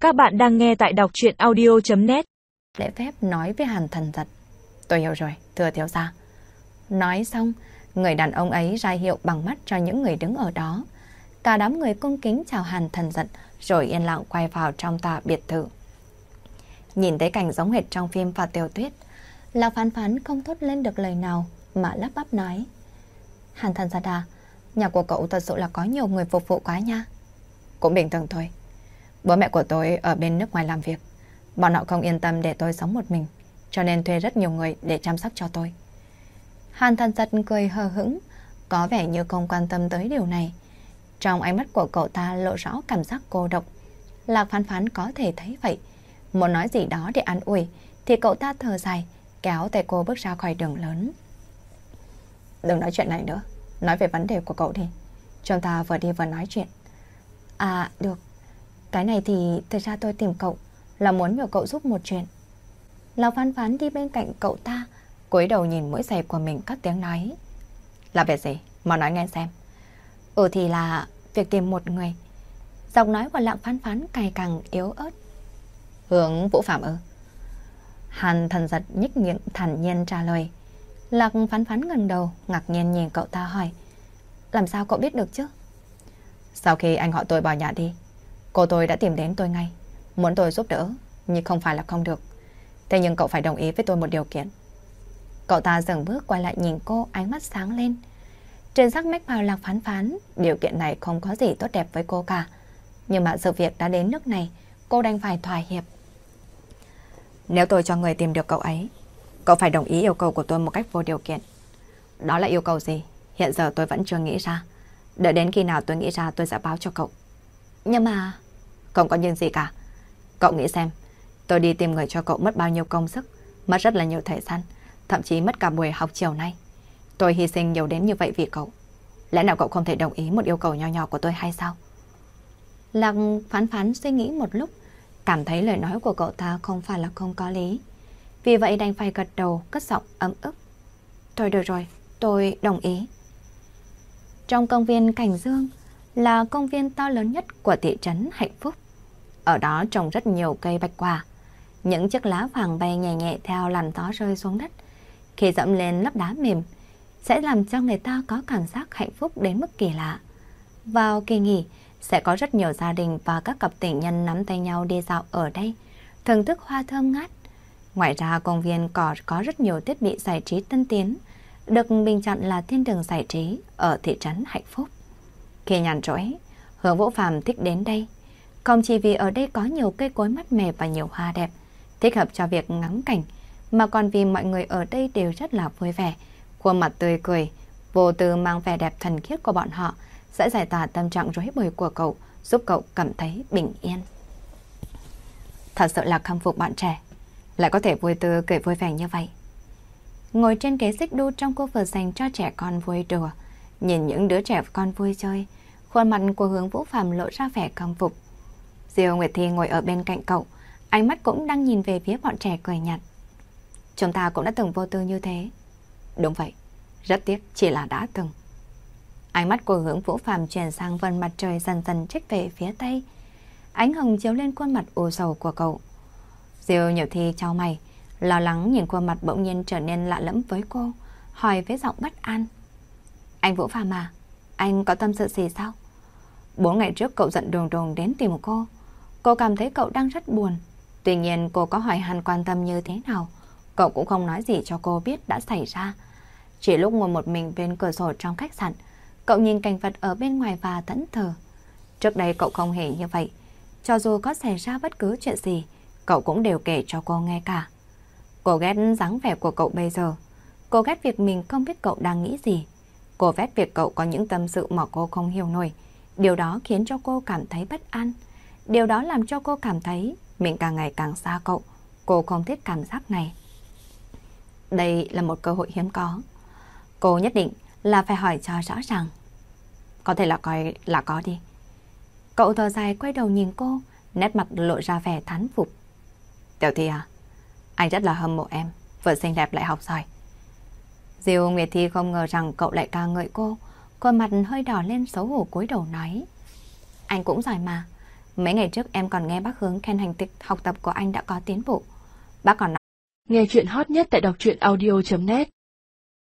Các bạn đang nghe tại đọc truyện audio.net. Lễ phép nói với Hàn Thần Giật. Tôi hiểu rồi, thưa thiếu gia. Nói xong, người đàn ông ấy ra hiệu bằng mắt cho những người đứng ở đó. Cả đám người cung kính chào Hàn Thần Giật rồi yên lặng quay vào trong tòa biệt thự. Nhìn thấy cảnh giống hệt trong phim và tiểu thuyết, Lạc Phán Phán không thốt lên được lời nào mà lắp bắp nói. Hàn Thần Giật à, nhà của cậu thật sự là có nhiều người phục vụ quá nha. Cũng bình thường thôi. Bố mẹ của tôi ở bên nước ngoài làm việc. Bọn họ không yên tâm để tôi sống một mình, cho nên thuê rất nhiều người để chăm sóc cho tôi. Hàn Thần Giật cười hờ hững, có vẻ như không quan tâm tới điều này. Trong ánh mắt của cậu ta lộ rõ cảm giác cô độc. Lạc Phán Phán có thể thấy vậy. Muốn nói gì đó để an ủi thì cậu ta thở dài, kéo tay cô bước ra khỏi đường lớn. Đừng nói chuyện này nữa, nói về vấn đề của cậu đi. Chúng ta vừa đi vừa nói chuyện. À, được. Cái này thì thật ra tôi tìm cậu là muốn nhờ cậu giúp một chuyện. Lạc Phán Phán đi bên cạnh cậu ta, cúi đầu nhìn mũi giày của mình cất tiếng nói. Là việc gì? Mà nói nghe xem. Thì là việc tìm một người. Giọng nói của Lạc Phán Phán càng càng yếu ớt. Hướng Vũ Phạm ư? Hàn Thần Giật nhếch miệng thản nhiên trả lời. Lạc Phán Phán ngẩng đầu, ngạc nhiên nhìn cậu ta hỏi. Làm sao cậu biết được chứ? Sau khi anh họ tôi bỏ nhà đi, cô tôi đã tìm đến tôi ngay, muốn tôi giúp đỡ, nhưng không phải là không được. Thế nhưng cậu phải đồng ý với tôi một điều kiện. Cậu ta dừng bước quay lại nhìn cô, ánh mắt sáng lên. Trên sắc mách vào Lạc Phán Phán, điều kiện này không có gì tốt đẹp với cô cả. Nhưng mà sự việc đã đến nước này, cô đành phải thỏa hiệp. Nếu tôi cho người tìm được cậu ấy, cậu phải đồng ý yêu cầu của tôi một cách vô điều kiện. Đó là yêu cầu gì? Hiện giờ tôi vẫn chưa nghĩ ra. Đợi đến khi nào tôi nghĩ ra tôi sẽ báo cho cậu. Nhưng mà... Không có nhưng gì cả. Cậu nghĩ xem, tôi đi tìm người cho cậu mất bao nhiêu công sức, mất rất là nhiều thời gian, thậm chí mất cả buổi học chiều nay. Tôi hy sinh nhiều đến như vậy vì cậu. Lẽ nào cậu không thể đồng ý một yêu cầu nho nhỏ của tôi hay sao? Lạc Phán Phán suy nghĩ một lúc, cảm thấy lời nói của cậu ta không phải là không có lý. Vì vậy đành phải gật đầu, cất giọng ấm ức. Thôi được rồi, tôi đồng ý. Trong công viên Cảnh Dương là công viên to lớn nhất của thị trấn Hạnh Phúc. Ở đó trồng rất nhiều cây bạch quả. Những chiếc lá vàng bay nhẹ nhẹ theo làn gió rơi xuống đất. Khi dẫm lên lớp đá mềm, sẽ làm cho người ta có cảm giác hạnh phúc đến mức kỳ lạ. Vào kỳ nghỉ, sẽ có rất nhiều gia đình và các cặp tình nhân nắm tay nhau đi dạo ở đây, thưởng thức hoa thơm ngát. Ngoài ra, công viên có rất nhiều thiết bị giải trí tân tiến, được bình chọn là thiên đường giải trí ở thị trấn Hạnh Phúc. Khi nhàn rỗi, Hướng Vũ Phạm thích đến đây. Không chỉ vì ở đây có nhiều cây cối mát mẻ và nhiều hoa đẹp, thích hợp cho việc ngắm cảnh, mà còn vì mọi người ở đây đều rất là vui vẻ, khuôn mặt tươi cười, vô tư mang vẻ đẹp thuần khiết của bọn họ sẽ giải tỏa tâm trạng rối bời của cậu, giúp cậu cảm thấy bình yên. Thật sự là khâm phục bạn trẻ, lại có thể vui tươi cười vui vẻ như vậy. Ngồi trên ghế xích đu trong khu vườn dành cho trẻ con vui đùa, nhìn những đứa trẻ con vui chơi, khuôn mặt của Hướng Vũ Phạm lộ ra vẻ khâm phục. Diêu Nguyệt Thi ngồi ở bên cạnh cậu, ánh mắt cũng đang nhìn về phía bọn trẻ cười nhạt. Chúng ta cũng đã từng vô tư như thế. Đúng vậy, rất tiếc chỉ là đã từng. Ánh mắt của Hướng Vũ Phạm chuyển sang vần mặt trời dần dần trích về phía tây. Ánh hồng chiếu lên khuôn mặt u sầu của cậu. Diêu Nguyệt Thi chau mày, lo lắng nhìn khuôn mặt bỗng nhiên trở nên lạ lẫm với cô, hỏi với giọng bất an. Anh Vũ Phạm à, anh có tâm sự gì sao? 4 ngày trước cậu giận đùng đùng đến tìm cô. Cô cảm thấy cậu đang rất buồn. Tuy nhiên cô có hỏi han quan tâm như thế nào, cậu cũng không nói gì cho cô biết đã xảy ra. Chỉ lúc ngồi một mình bên cửa sổ trong khách sạn, cậu nhìn cảnh vật ở bên ngoài và thẫn thờ. Trước đây cậu không hề như vậy. Cho dù có xảy ra bất cứ chuyện gì, cậu cũng đều kể cho cô nghe cả. Cô ghét dáng vẻ của cậu bây giờ. Cô ghét việc mình không biết cậu đang nghĩ gì. Cô ghét việc cậu có những tâm sự mà cô không hiểu nổi. Điều đó khiến cho cô cảm thấy bất an. Điều đó làm cho cô cảm thấy mình càng ngày càng xa cậu. Cô không thích cảm giác này. Đây là một cơ hội hiếm có. Cô nhất định là phải hỏi cho rõ ràng. Có thể là coi là có đi. Cậu thở dài quay đầu nhìn cô, nét mặt lộ ra vẻ thán phục. Tiểu Thi à, anh rất là hâm mộ em, vừa xinh đẹp lại học giỏi. Diêu Nguyệt Thi không ngờ rằng cậu lại ca ngợi cô, khuôn mặt hơi đỏ lên xấu hổ cúi đầu nói. Anh cũng giỏi mà, Mấy ngày trước em còn nghe bác Hướng khen thành tích học tập của anh đã có tiến bộ. Bác còn nói. Nghe chuyện hot nhất tại đọc truyện audio.net